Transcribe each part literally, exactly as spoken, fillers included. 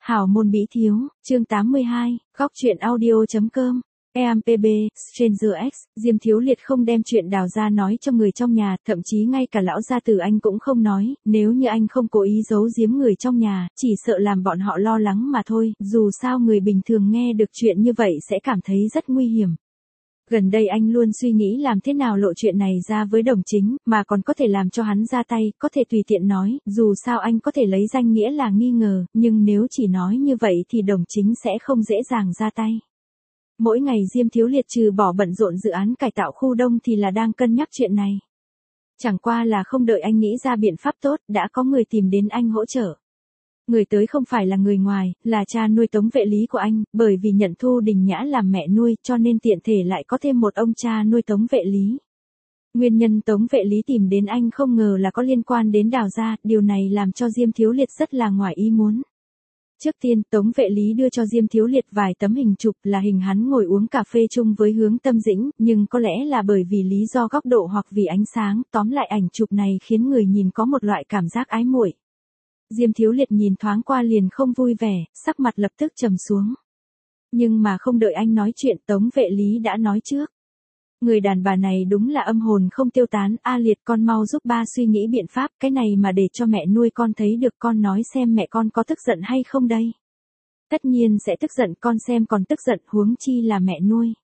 Hảo môn bí thiếu, chương tám mươi hai, góc truyện audio.com, e em pê bê, Stranger X, Diêm Thiếu Liệt không đem chuyện Đào gia nói cho người trong nhà, thậm chí ngay cả lão gia tử anh cũng không nói, nếu như anh không cố ý giấu giếm người trong nhà, chỉ sợ làm bọn họ lo lắng mà thôi, dù sao người bình thường nghe được chuyện như vậy sẽ cảm thấy rất nguy hiểm. Gần đây anh luôn suy nghĩ làm thế nào lộ chuyện này ra với Đồng Chính, mà còn có thể làm cho hắn ra tay, có thể tùy tiện nói, dù sao anh có thể lấy danh nghĩa là nghi ngờ, nhưng nếu chỉ nói như vậy thì Đồng Chính sẽ không dễ dàng ra tay. Mỗi ngày Diêm Thiếu Liệt trừ bỏ bận rộn dự án cải tạo khu đông thì là đang cân nhắc chuyện này. Chẳng qua là không đợi anh nghĩ ra biện pháp tốt, đã có người tìm đến anh hỗ trợ. Người tới không phải là người ngoài, là cha nuôi Tống Vệ Lý của anh, bởi vì nhận Thu Đình Nhã làm mẹ nuôi cho nên tiện thể lại có thêm một ông cha nuôi Tống Vệ Lý. Nguyên nhân Tống Vệ Lý tìm đến anh không ngờ là có liên quan đến Đào gia, điều này làm cho Diêm Thiếu Liệt rất là ngoài ý muốn. Trước tiên, Tống Vệ Lý đưa cho Diêm Thiếu Liệt vài tấm hình chụp là hình hắn ngồi uống cà phê chung với Hướng Tâm Dĩnh, nhưng có lẽ là bởi vì lý do góc độ hoặc vì ánh sáng, tóm lại ảnh chụp này khiến người nhìn có một loại cảm giác ái muội. Diêm Thiếu Liệt nhìn thoáng qua liền không vui vẻ, sắc mặt lập tức trầm xuống. Nhưng mà không đợi anh nói chuyện, Tống Vệ Lý đã nói trước. Người đàn bà này đúng là âm hồn không tiêu tán, A Liệt con mau giúp ba suy nghĩ biện pháp, cái này mà để cho mẹ nuôi con thấy được, con nói xem mẹ con có tức giận hay không đây. Tất nhiên sẽ tức giận, con xem còn tức giận, huống chi là mẹ nuôi.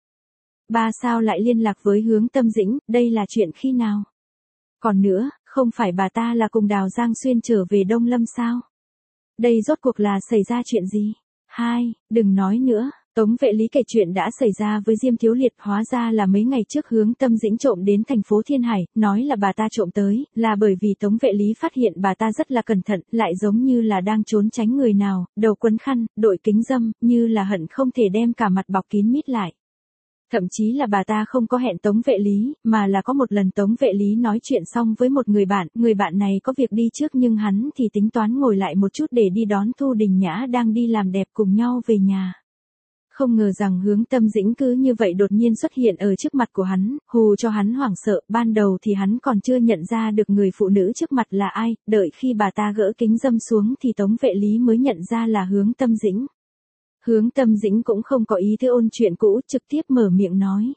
Ba sao lại liên lạc với Hướng Tâm Dĩnh, đây là chuyện khi nào? Còn nữa, không phải bà ta là cùng Đào Giang Xuyên trở về Đông Lâm sao? Đây rốt cuộc là xảy ra chuyện gì? Hai, đừng nói nữa. Tống Vệ Lý kể chuyện đã xảy ra với Diêm Thiếu Liệt, hóa ra là mấy ngày trước Hướng Tâm Dĩnh trộm đến thành phố Thiên Hải, nói là bà ta trộm tới, là bởi vì Tống Vệ Lý phát hiện bà ta rất là cẩn thận, lại giống như là đang trốn tránh người nào, đầu quấn khăn, đội kính râm, như là hận không thể đem cả mặt bọc kín mít lại. Thậm chí là bà ta không có hẹn Tống Vệ Lý, mà là có một lần Tống Vệ Lý nói chuyện xong với một người bạn, người bạn này có việc đi trước nhưng hắn thì tính toán ngồi lại một chút để đi đón Thu Đình Nhã đang đi làm đẹp cùng nhau về nhà. Không ngờ rằng Hướng Tâm Dĩnh cứ như vậy đột nhiên xuất hiện ở trước mặt của hắn, hù cho hắn hoảng sợ, ban đầu thì hắn còn chưa nhận ra được người phụ nữ trước mặt là ai, đợi khi bà ta gỡ kính râm xuống thì Tống Vệ Lý mới nhận ra là Hướng Tâm Dĩnh. Hướng Tâm Dĩnh cũng không có ý thứ ôn chuyện cũ, trực tiếp mở miệng nói.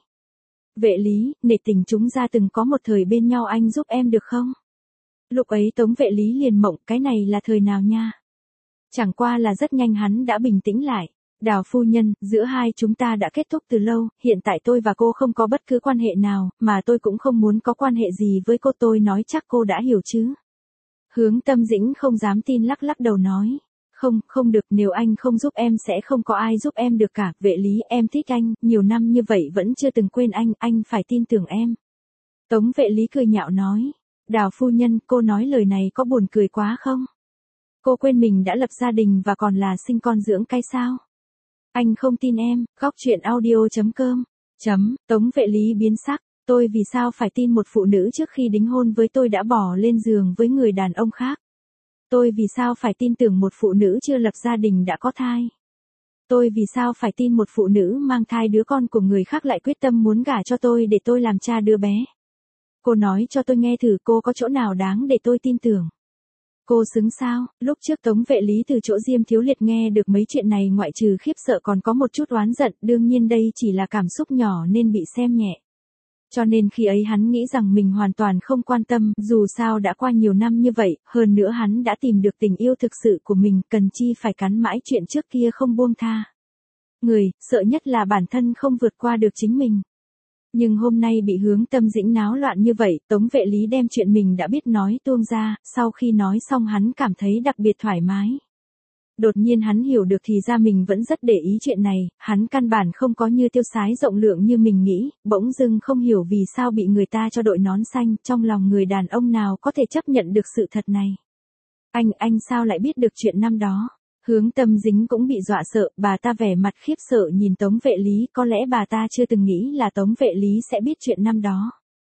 Vệ Lý, nể tình chúng ta từng có một thời bên nhau, anh giúp em được không? Lúc ấy Tống Vệ Lý liền mộng, cái này là thời nào nha? Chẳng qua là rất nhanh hắn đã bình tĩnh lại. Đào phu nhân, giữa hai chúng ta đã kết thúc từ lâu, hiện tại tôi và cô không có bất cứ quan hệ nào, mà tôi cũng không muốn có quan hệ gì với cô, tôi nói chắc cô đã hiểu chứ. Hướng Tâm Dĩnh không dám tin lắc lắc đầu nói. Không, không được, nếu anh không giúp em sẽ không có ai giúp em được cả, Vệ Lý, em thích anh, nhiều năm như vậy vẫn chưa từng quên anh, anh phải tin tưởng em. Tống Vệ Lý cười nhạo nói. Đào phu nhân, cô nói lời này có buồn cười quá không? Cô quên mình đã lập gia đình và còn là sinh con dưỡng cái sao? Anh không tin em, góc truyện audio.com, chấm, Tống Vệ Lý biến sắc, tôi vì sao phải tin một phụ nữ trước khi đính hôn với tôi đã bỏ lên giường với người đàn ông khác? Tôi vì sao phải tin tưởng một phụ nữ chưa lập gia đình đã có thai? Tôi vì sao phải tin một phụ nữ mang thai đứa con của người khác lại quyết tâm muốn gả cho tôi để tôi làm cha đứa bé? Cô nói cho tôi nghe thử, cô có chỗ nào đáng để tôi tin tưởng? Cô xứng sao? Lúc trước Tống Vệ Lý từ chỗ Diêm Thiếu Liệt nghe được mấy chuyện này ngoại trừ khiếp sợ còn có một chút oán giận, đương nhiên đây chỉ là cảm xúc nhỏ nên bị xem nhẹ. Cho nên khi ấy hắn nghĩ rằng mình hoàn toàn không quan tâm, dù sao đã qua nhiều năm như vậy, hơn nữa hắn đã tìm được tình yêu thực sự của mình, cần chi phải cắn mãi chuyện trước kia không buông tha. Người, sợ nhất là bản thân không vượt qua được chính mình. Nhưng hôm nay bị Hướng Tâm Dĩnh náo loạn như vậy, Tống Vệ Lý đem chuyện mình đã biết nói tuông ra, sau khi nói xong hắn cảm thấy đặc biệt thoải mái. Đột nhiên hắn hiểu được thì ra mình vẫn rất để ý chuyện này, hắn căn bản không có như tiêu sái rộng lượng như mình nghĩ, bỗng dưng không hiểu vì sao bị người ta cho đội nón xanh, trong lòng người đàn ông nào có thể chấp nhận được sự thật này. Anh, anh sao lại biết được chuyện năm đó? Hướng Tâm Dĩnh cũng bị dọa sợ, bà ta vẻ mặt khiếp sợ nhìn Tống Vệ Lý, có lẽ bà ta chưa từng nghĩ là Tống Vệ Lý sẽ biết chuyện năm đó.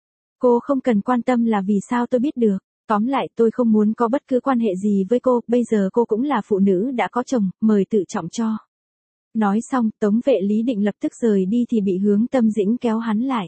Cô không cần quan tâm là vì sao tôi biết được, tóm lại tôi không muốn có bất cứ quan hệ gì với cô, bây giờ cô cũng là phụ nữ đã có chồng, mời tự trọng cho. Nói xong, Tống Vệ Lý định lập tức rời đi thì bị Hướng Tâm Dĩnh kéo hắn lại.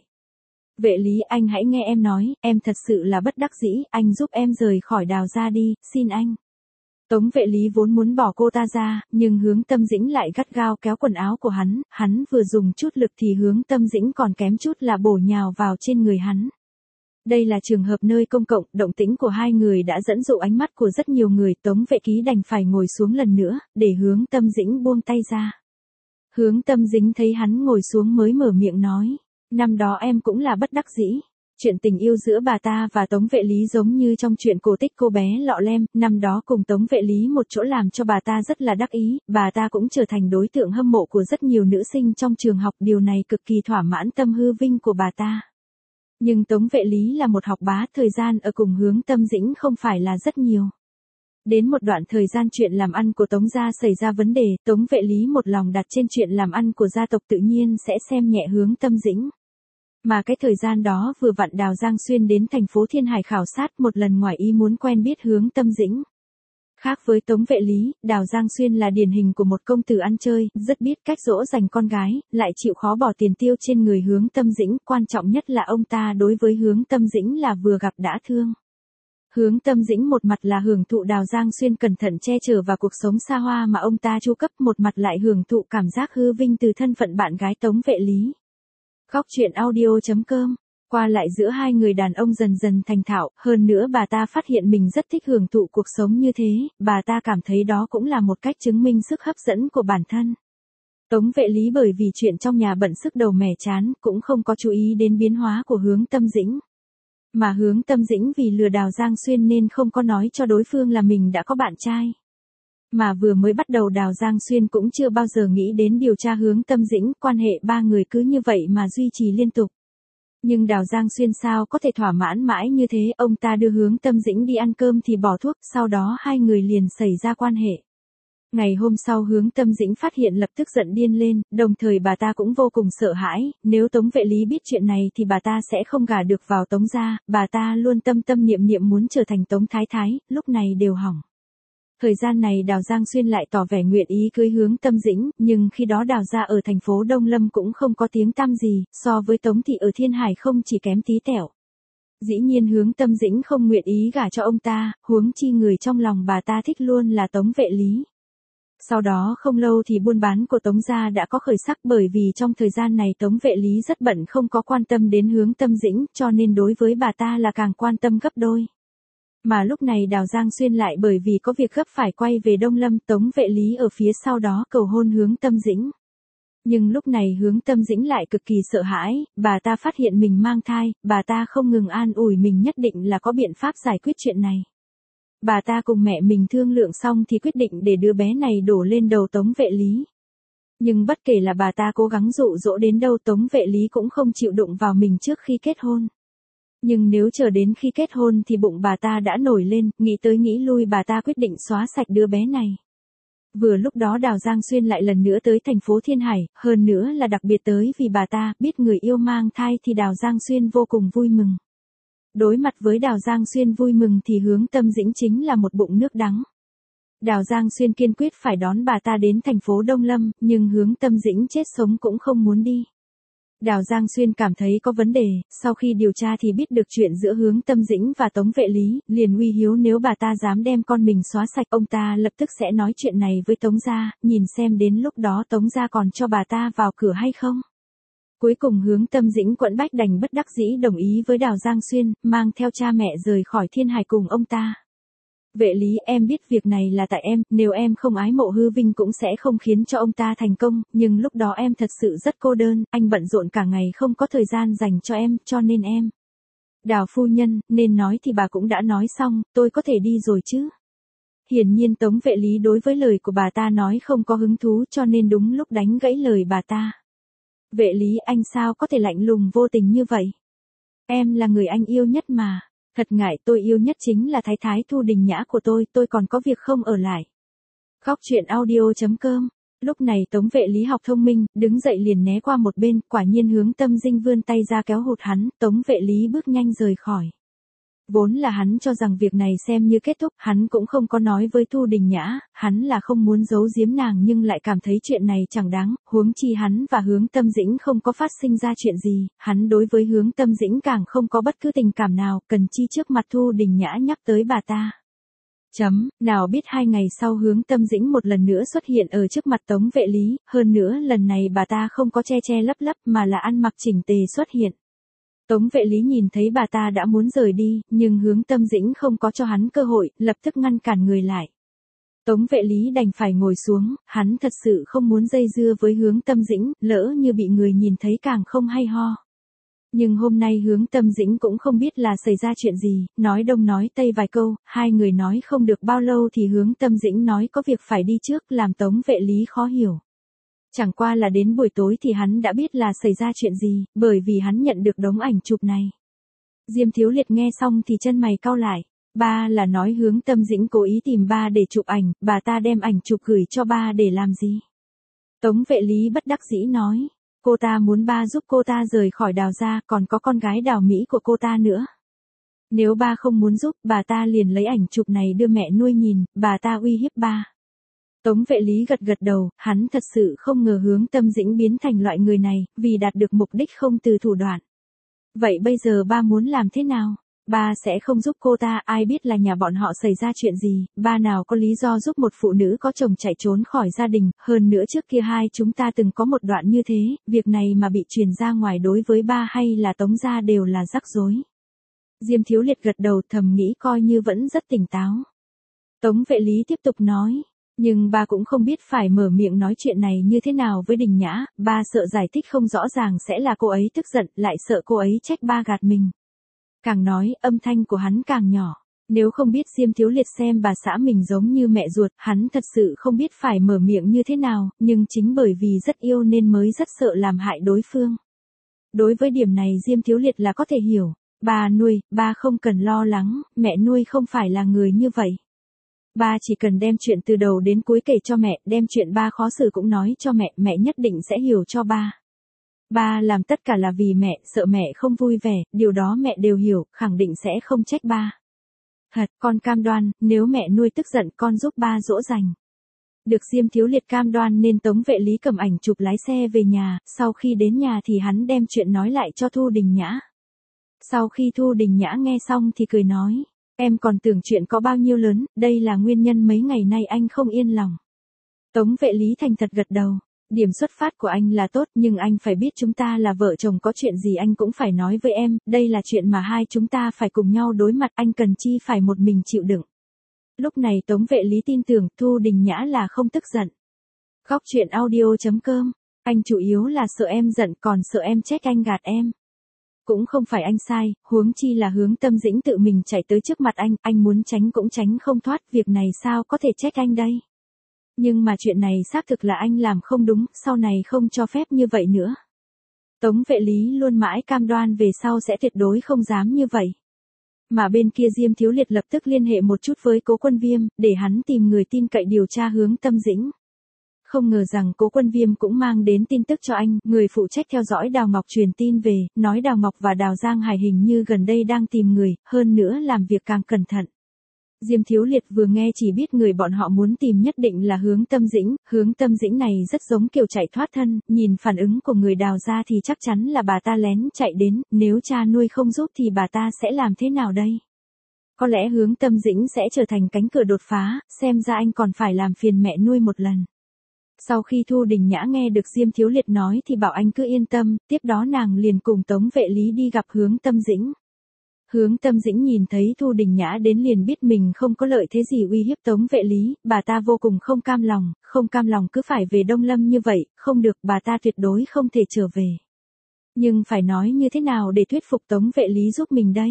Vệ Lý, anh hãy nghe em nói, em thật sự là bất đắc dĩ, anh giúp em rời khỏi Đào gia đi, xin anh. Tống Vệ Lý vốn muốn bỏ cô ta ra, nhưng Hướng Tâm Dĩnh lại gắt gao kéo quần áo của hắn, hắn vừa dùng chút lực thì Hướng Tâm Dĩnh còn kém chút là bổ nhào vào trên người hắn. Đây là trường hợp nơi công cộng, động tĩnh của hai người đã dẫn dụ ánh mắt của rất nhiều người, Tống Vệ Ký đành phải ngồi xuống lần nữa, để Hướng Tâm Dĩnh buông tay ra. Hướng Tâm Dĩnh thấy hắn ngồi xuống mới mở miệng nói, năm đó em cũng là bất đắc dĩ. Chuyện tình yêu giữa bà ta và Tống Vệ Lý giống như trong chuyện cổ tích cô bé lọ lem, năm đó cùng Tống Vệ Lý một chỗ làm cho bà ta rất là đắc ý, bà ta cũng trở thành đối tượng hâm mộ của rất nhiều nữ sinh trong trường học, điều này cực kỳ thỏa mãn tâm hư vinh của bà ta. Nhưng Tống Vệ Lý là một học bá, thời gian ở cùng Hướng Tâm Dĩnh không phải là rất nhiều. Đến một đoạn thời gian chuyện làm ăn của Tống gia xảy ra vấn đề, Tống Vệ Lý một lòng đặt trên chuyện làm ăn của gia tộc tự nhiên sẽ xem nhẹ Hướng Tâm Dĩnh. Mà cái thời gian đó vừa vặn Đào Giang Xuyên đến thành phố Thiên Hải khảo sát một lần ngoài ý muốn quen biết Hướng Tâm Dĩnh. Khác với Tống Vệ Lý, Đào Giang Xuyên là điển hình của một công tử ăn chơi, rất biết cách dỗ dành con gái, lại chịu khó bỏ tiền tiêu trên người Hướng Tâm Dĩnh, quan trọng nhất là ông ta đối với Hướng Tâm Dĩnh là vừa gặp đã thương. Hướng Tâm Dĩnh một mặt là hưởng thụ Đào Giang Xuyên cẩn thận che chở và cuộc sống xa hoa mà ông ta chu cấp, một mặt lại hưởng thụ cảm giác hư vinh từ thân phận bạn gái Tống Vệ Lý. Góc truyện audio chấm com. Qua lại giữa hai người đàn ông dần dần thành thạo, hơn nữa bà ta phát hiện mình rất thích hưởng thụ cuộc sống như thế, bà ta cảm thấy đó cũng là một cách chứng minh sức hấp dẫn của bản thân. Tống Vệ Lý bởi vì chuyện trong nhà bận sức đầu mẻ chán, cũng không có chú ý đến biến hóa của Hướng Tâm Dĩnh. Mà Hướng Tâm Dĩnh vì lừa Đào Giang Xuyên nên không có nói cho đối phương là mình đã có bạn trai. Mà vừa mới bắt đầu Đào Giang Xuyên cũng chưa bao giờ nghĩ đến điều tra Hướng Tâm Dĩnh, quan hệ ba người cứ như vậy mà duy trì liên tục. Nhưng Đào Giang Xuyên sao có thể thỏa mãn mãi như thế, ông ta đưa Hướng Tâm Dĩnh đi ăn cơm thì bỏ thuốc, sau đó hai người liền xảy ra quan hệ. Ngày hôm sau Hướng Tâm Dĩnh phát hiện lập tức giận điên lên, đồng thời bà ta cũng vô cùng sợ hãi, nếu Tống Vệ Lý biết chuyện này thì bà ta sẽ không gả được vào Tống gia, bà ta luôn tâm tâm niệm niệm muốn trở thành Tống Thái Thái, lúc này đều hỏng. Thời gian này Đào Giang Xuyên lại tỏ vẻ nguyện ý cưới Hướng Tâm Dĩnh, nhưng khi đó Đào gia ở thành phố Đông Lâm cũng không có tiếng tăm gì, so với Tống thị ở Thiên Hải không chỉ kém tí tẹo. Dĩ nhiên Hướng Tâm Dĩnh không nguyện ý gả cho ông ta, huống chi người trong lòng bà ta thích luôn là Tống Vệ Lý. Sau đó không lâu thì buôn bán của Tống gia đã có khởi sắc, bởi vì trong thời gian này Tống Vệ Lý rất bận không có quan tâm đến Hướng Tâm Dĩnh, cho nên đối với bà ta là càng quan tâm gấp đôi. Mà lúc này Đào Giang Xuyên lại bởi vì có việc gấp phải quay về Đông Lâm, Tống Vệ Lý ở phía sau đó cầu hôn Hướng Tâm Dĩnh. Nhưng lúc này Hướng Tâm Dĩnh lại cực kỳ sợ hãi, bà ta phát hiện mình mang thai, bà ta không ngừng an ủi mình nhất định là có biện pháp giải quyết chuyện này. Bà ta cùng mẹ mình thương lượng xong thì quyết định để đứa bé này đổ lên đầu Tống Vệ Lý. Nhưng bất kể là bà ta cố gắng dụ dỗ đến đâu, Tống Vệ Lý cũng không chịu đụng vào mình trước khi kết hôn. Nhưng nếu chờ đến khi kết hôn thì bụng bà ta đã nổi lên, nghĩ tới nghĩ lui bà ta quyết định xóa sạch đứa bé này. Vừa lúc đó Đào Giang Xuyên lại lần nữa tới thành phố Thiên Hải, hơn nữa là đặc biệt tới vì bà ta biết người yêu mang thai thì Đào Giang Xuyên vô cùng vui mừng. Đối mặt với Đào Giang Xuyên vui mừng thì Hướng Tâm Dĩnh chính là một bụng nước đắng. Đào Giang Xuyên kiên quyết phải đón bà ta đến thành phố Đông Lâm, nhưng Hướng Tâm Dĩnh chết sống cũng không muốn đi. Đào Giang Xuyên cảm thấy có vấn đề, sau khi điều tra thì biết được chuyện giữa Hướng Tâm Dĩnh và Tống Vệ Lý, liền uy hiếu nếu bà ta dám đem con mình xóa sạch, ông ta lập tức sẽ nói chuyện này với Tống gia, nhìn xem đến lúc đó Tống gia còn cho bà ta vào cửa hay không. Cuối cùng Hướng Tâm Dĩnh quẫn bách đành bất đắc dĩ đồng ý với Đào Giang Xuyên, mang theo cha mẹ rời khỏi Thiên Hải cùng ông ta. Vệ Lý, em biết việc này là tại em, nếu em không ái mộ hư vinh cũng sẽ không khiến cho ông ta thành công, nhưng lúc đó em thật sự rất cô đơn, anh bận rộn cả ngày không có thời gian dành cho em, cho nên em. Đào phu nhân, nên nói thì bà cũng đã nói xong, tôi có thể đi rồi chứ. Hiển nhiên Tống Vệ Lý đối với lời của bà ta nói không có hứng thú, cho nên đúng lúc đánh gãy lời bà ta. Vệ Lý, anh sao có thể lạnh lùng vô tình như vậy? Em là người anh yêu nhất mà. Thật ngại, tôi yêu nhất chính là Thái Thái Thu Đình Nhã của tôi, tôi còn có việc không ở lại. Góc truyện audio chấm com. Lúc này Tống Vệ Lý học thông minh, đứng dậy liền né qua một bên, quả nhiên Hướng Tâm Dĩnh vươn tay ra kéo hụt hắn, Tống Vệ Lý bước nhanh rời khỏi. Vốn là hắn cho rằng việc này xem như kết thúc, hắn cũng không có nói với Thu Đình Nhã, hắn là không muốn giấu giếm nàng nhưng lại cảm thấy chuyện này chẳng đáng, huống chi hắn và Hướng Tâm Dĩnh không có phát sinh ra chuyện gì, hắn đối với Hướng Tâm Dĩnh càng không có bất cứ tình cảm nào, cần chi trước mặt Thu Đình Nhã nhắc tới bà ta. Chấm, nào biết hai ngày sau Hướng Tâm Dĩnh một lần nữa xuất hiện ở trước mặt Tống Vệ Lý, hơn nữa lần này bà ta không có che che lấp lấp mà là ăn mặc chỉnh tề xuất hiện. Tống Vệ Lý nhìn thấy bà ta đã muốn rời đi, nhưng Hướng Tâm Dĩnh không có cho hắn cơ hội, lập tức ngăn cản người lại. Tống Vệ Lý đành phải ngồi xuống, hắn thật sự không muốn dây dưa với Hướng Tâm Dĩnh, lỡ như bị người nhìn thấy càng không hay ho. Nhưng hôm nay Hướng Tâm Dĩnh cũng không biết là xảy ra chuyện gì, nói đông nói tây vài câu, hai người nói không được bao lâu thì Hướng Tâm Dĩnh nói có việc phải đi trước, làm Tống Vệ Lý khó hiểu. Chẳng qua là đến buổi tối thì hắn đã biết là xảy ra chuyện gì, bởi vì hắn nhận được đống ảnh chụp này. Diêm Thiếu Liệt nghe xong thì chân mày cau lại. Ba là nói Hướng Tâm Dĩnh cố ý tìm ba để chụp ảnh, bà ta đem ảnh chụp gửi cho ba để làm gì? Tống Vệ Lý bất đắc dĩ nói. Cô ta muốn ba giúp cô ta rời khỏi Đào gia, còn có con gái Đào Mỹ của cô ta nữa. Nếu ba không muốn giúp, bà ta liền lấy ảnh chụp này đưa mẹ nuôi nhìn, bà ta uy hiếp ba. Tống Vệ Lý gật gật đầu, hắn thật sự không ngờ Hướng Tâm Dĩnh biến thành loại người này, vì đạt được mục đích không từ thủ đoạn. Vậy bây giờ ba muốn làm thế nào? Ba sẽ không giúp cô ta, ai biết là nhà bọn họ xảy ra chuyện gì, ba nào có lý do giúp một phụ nữ có chồng chạy trốn khỏi gia đình, hơn nữa trước kia hai chúng ta từng có một đoạn như thế, việc này mà bị truyền ra ngoài đối với ba hay là Tống gia đều là rắc rối. Diêm Thiếu Liệt gật đầu thầm nghĩ coi như vẫn rất tỉnh táo. Tống Vệ Lý tiếp tục nói, nhưng ba cũng không biết phải mở miệng nói chuyện này như thế nào với Đình Nhã, ba sợ giải thích không rõ ràng sẽ là cô ấy tức giận, lại sợ cô ấy trách ba gạt mình. Càng nói, âm thanh của hắn càng nhỏ. Nếu không biết Diêm Thiếu Liệt xem bà xã mình giống như mẹ ruột, hắn thật sự không biết phải mở miệng như thế nào, nhưng chính bởi vì rất yêu nên mới rất sợ làm hại đối phương. Đối với điểm này Diêm Thiếu Liệt là có thể hiểu. Ba nuôi, ba không cần lo lắng, mẹ nuôi không phải là người như vậy. Ba chỉ cần đem chuyện từ đầu đến cuối kể cho mẹ, đem chuyện ba khó xử cũng nói cho mẹ, mẹ nhất định sẽ hiểu cho ba. Ba làm tất cả là vì mẹ, sợ mẹ không vui vẻ, điều đó mẹ đều hiểu, khẳng định sẽ không trách ba. Thật, con cam đoan, nếu mẹ nuôi tức giận con giúp ba dỗ dành. Được Diêm Thiếu Liệt cam đoan nên Tống Vệ Lý cầm ảnh chụp lái xe về nhà, sau khi đến nhà thì hắn đem chuyện nói lại cho Thu Đình Nhã. Sau khi Thu Đình Nhã nghe xong thì cười nói, em còn tưởng chuyện có bao nhiêu lớn, đây là nguyên nhân mấy ngày nay anh không yên lòng. Tống Vệ Lý thành thật gật đầu. Điểm xuất phát của anh là tốt nhưng anh phải biết chúng ta là vợ chồng có chuyện gì anh cũng phải nói với em, đây là chuyện mà hai chúng ta phải cùng nhau đối mặt anh cần chi phải một mình chịu đựng. Lúc này Tống Vệ Lý tin tưởng Thu Đình Nhã là không tức giận. Góc truyện audio chấm com, anh chủ yếu là sợ em giận còn sợ em trách anh gạt em. Cũng không phải anh sai, huống chi là Hướng Tâm Dĩnh tự mình chạy tới trước mặt anh, anh muốn tránh cũng tránh không thoát, việc này sao có thể trách anh đây. Nhưng mà chuyện này xác thực là anh làm không đúng, sau này không cho phép như vậy nữa. Tống Vệ Lý luôn mãi cam đoan về sau sẽ tuyệt đối không dám như vậy. Mà bên kia Diêm Thiếu Liệt lập tức liên hệ một chút với Cố Quân Viêm, để hắn tìm người tin cậy điều tra Hướng Tâm Dĩnh. Không ngờ rằng Cố Quân Viêm cũng mang đến tin tức cho anh, người phụ trách theo dõi Đào Ngọc truyền tin về, nói Đào Ngọc và Đào Giang Hải hình như gần đây đang tìm người, hơn nữa làm việc càng cẩn thận. Diêm Thiếu Liệt vừa nghe chỉ biết người bọn họ muốn tìm nhất định là Hướng Tâm Dĩnh, Hướng Tâm Dĩnh này rất giống kiểu chạy thoát thân, nhìn phản ứng của người Đào ra thì chắc chắn là bà ta lén chạy đến, nếu cha nuôi không giúp thì bà ta sẽ làm thế nào đây? Có lẽ Hướng Tâm Dĩnh sẽ trở thành cánh cửa đột phá, xem ra anh còn phải làm phiền mẹ nuôi một lần. Sau khi Thu Đình Nhã nghe được Diêm Thiếu Liệt nói thì bảo anh cứ yên tâm, tiếp đó nàng liền cùng Tống Vệ Lý đi gặp Hướng Tâm Dĩnh. Hướng Tâm Dĩnh nhìn thấy Thu Đình Nhã đến liền biết mình không có lợi thế gì uy hiếp Tống Vệ Lý, bà ta vô cùng không cam lòng, không cam lòng cứ phải về Đông Lâm như vậy, không được, bà ta tuyệt đối không thể trở về. Nhưng phải nói như thế nào để thuyết phục Tống Vệ Lý giúp mình đây?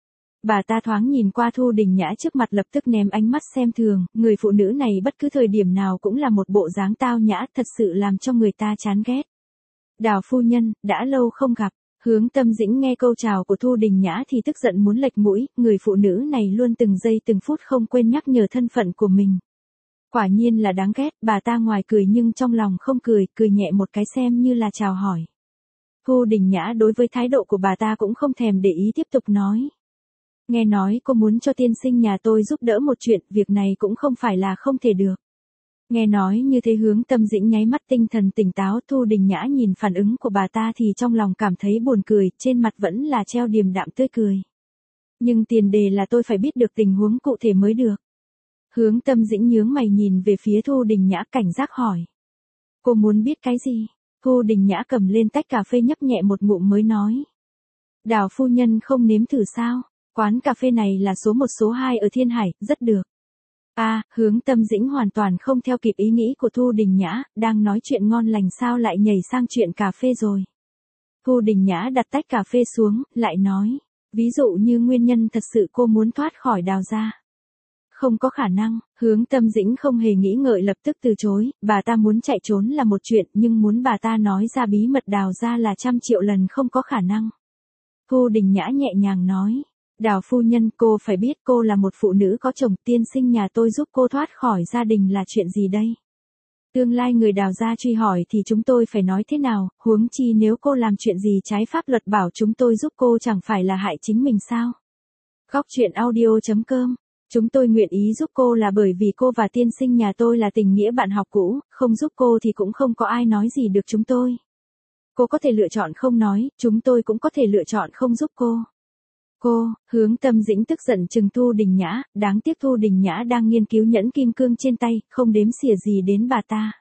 Bà ta thoáng nhìn qua Thu Đình Nhã trước mặt lập tức ném ánh mắt xem thường, người phụ nữ này bất cứ thời điểm nào cũng là một bộ dáng tao nhã, thật sự làm cho người ta chán ghét. Đào phu nhân, đã lâu không gặp. Hướng Tâm Dĩnh nghe câu chào của Thu Đình Nhã thì tức giận muốn lệch mũi, người phụ nữ này luôn từng giây từng phút không quên nhắc nhở thân phận của mình. Quả nhiên là đáng ghét, bà ta ngoài cười nhưng trong lòng không cười, cười nhẹ một cái xem như là chào hỏi. Thu Đình Nhã đối với thái độ của bà ta cũng không thèm để ý tiếp tục nói. Nghe nói cô muốn cho tiên sinh nhà tôi giúp đỡ một chuyện, việc này cũng không phải là không thể được. Nghe nói như thế Hướng Tâm Dĩnh nháy mắt tinh thần tỉnh táo, Thu Đình Nhã nhìn phản ứng của bà ta thì trong lòng cảm thấy buồn cười, trên mặt vẫn là treo điềm đạm tươi cười. Nhưng tiền đề là tôi phải biết được tình huống cụ thể mới được. Hướng Tâm Dĩnh nhướng mày nhìn về phía Thu Đình Nhã cảnh giác hỏi. Cô muốn biết cái gì? Thu Đình Nhã cầm lên tách cà phê nhấp nhẹ một ngụm mới nói. Đào phu nhân không nếm thử sao? Quán cà phê này là số một số hai ở Thiên Hải, rất được. À, Hướng Tâm Dĩnh hoàn toàn không theo kịp ý nghĩ của Thu Đình Nhã, đang nói chuyện ngon lành sao lại nhảy sang chuyện cà phê rồi. Thu Đình Nhã đặt tách cà phê xuống, lại nói. Ví dụ như nguyên nhân thật sự cô muốn thoát khỏi Đào gia. Không có khả năng, Hướng Tâm Dĩnh không hề nghĩ ngợi lập tức từ chối, bà ta muốn chạy trốn là một chuyện nhưng muốn bà ta nói ra bí mật Đào gia là trăm triệu lần không có khả năng. Thu Đình Nhã nhẹ nhàng nói. Đào phu nhân, cô phải biết cô là một phụ nữ có chồng, tiên sinh nhà tôi giúp cô thoát khỏi gia đình là chuyện gì đây? Tương lai người Đào gia truy hỏi thì chúng tôi phải nói thế nào, huống chi nếu cô làm chuyện gì trái pháp luật bảo chúng tôi giúp cô chẳng phải là hại chính mình sao? Góc truyện audio chấm com. Chúng tôi nguyện ý giúp cô là bởi vì cô và tiên sinh nhà tôi là tình nghĩa bạn học cũ, không giúp cô thì cũng không có ai nói gì được chúng tôi. Cô có thể lựa chọn không nói, chúng tôi cũng có thể lựa chọn không giúp cô. Cô, Hướng Tâm Dĩnh tức giận trừng Thu Đình Nhã, đáng tiếc Thu Đình Nhã đang nghiên cứu nhẫn kim cương trên tay, không đếm xỉa gì đến bà ta.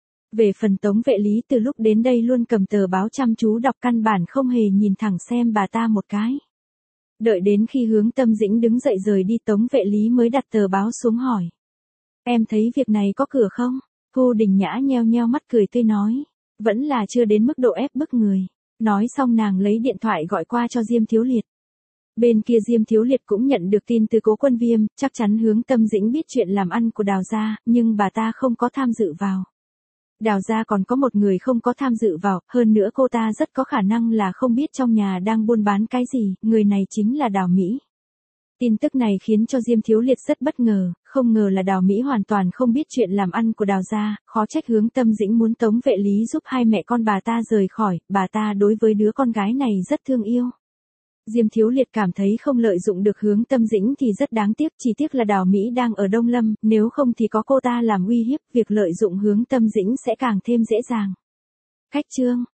Về phần Tống Vệ Lý từ lúc đến đây luôn cầm tờ báo chăm chú đọc căn bản không hề nhìn thẳng xem bà ta một cái. Đợi đến khi Hướng Tâm Dĩnh đứng dậy rời đi Tống Vệ Lý mới đặt tờ báo xuống hỏi. Em thấy việc này có cửa không? Thu Đình Nhã nheo nheo mắt cười tươi nói. Vẫn là chưa đến mức độ ép bức người. Nói xong nàng lấy điện thoại gọi qua cho Diêm Thiếu Liệt. Bên kia Diêm Thiếu Liệt cũng nhận được tin từ Cố Quân Viêm, chắc chắn Hướng Tâm Dĩnh biết chuyện làm ăn của Đào gia, nhưng bà ta không có tham dự vào. Đào gia còn có một người không có tham dự vào, hơn nữa cô ta rất có khả năng là không biết trong nhà đang buôn bán cái gì, người này chính là Đào Mỹ. Tin tức này khiến cho Diêm Thiếu Liệt rất bất ngờ, không ngờ là Đào Mỹ hoàn toàn không biết chuyện làm ăn của Đào gia, khó trách Hướng Tâm Dĩnh muốn Tống Vệ Lý giúp hai mẹ con bà ta rời khỏi, bà ta đối với đứa con gái này rất thương yêu. Diêm Thiếu Liệt cảm thấy không lợi dụng được Hướng Tâm Dĩnh thì rất đáng tiếc, chỉ tiếc là Đào Mỹ đang ở Đông Lâm, nếu không thì có cô ta làm uy hiếp, việc lợi dụng Hướng Tâm Dĩnh sẽ càng thêm dễ dàng. Khách chương